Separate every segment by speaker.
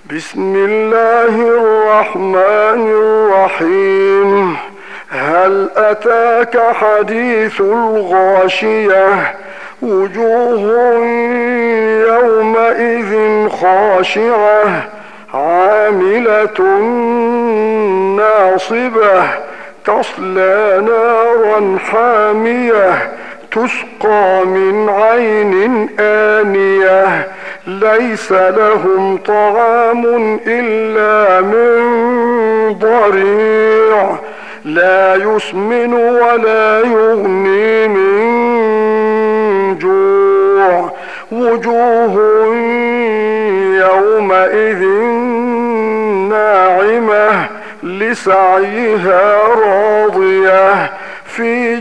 Speaker 1: بسم الله الرحمن الرحيم. هل أتاك حديث الغاشية؟ وجوه يومئذ خاشعة عاملة ناصبة تصلى نارا حامية تسقى من عين آنية ليس لهم طعام إلا من ضريع لا يسمن ولا يغني من جوع وجوه يومئذ ناعمة لسعيها راضية في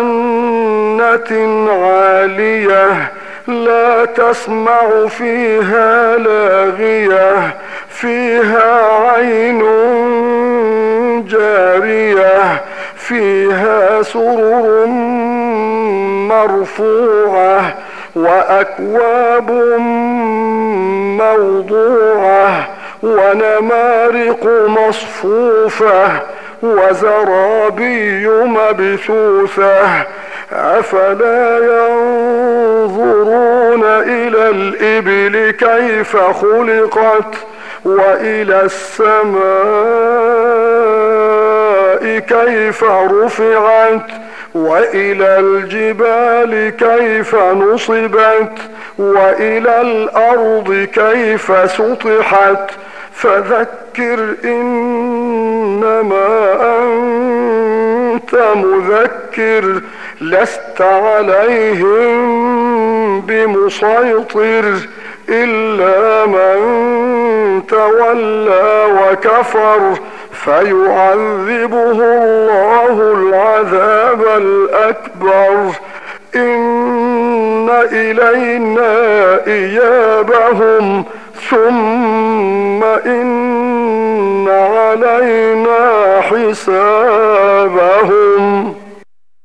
Speaker 1: جنة عالية لا تسمع فيها لاغية فيها عين جارية فيها سرر مرفوعة وأكواب موضوعة ونمارق مصفوفة وزرابي مبثوثة أفلا ينظرون إلى الإبل كيف خلقت وإلى السماء كيف رفعت وإلى الجبال كيف نصبت وإلى الأرض كيف سطحت فذكر إنما أنت مذكر لست عليهم بمسيطر إلا من تولى وكفر فيعذبه الله العذاب الأكبر إن إلينا إيابهم ثم إن علينا حسابهم.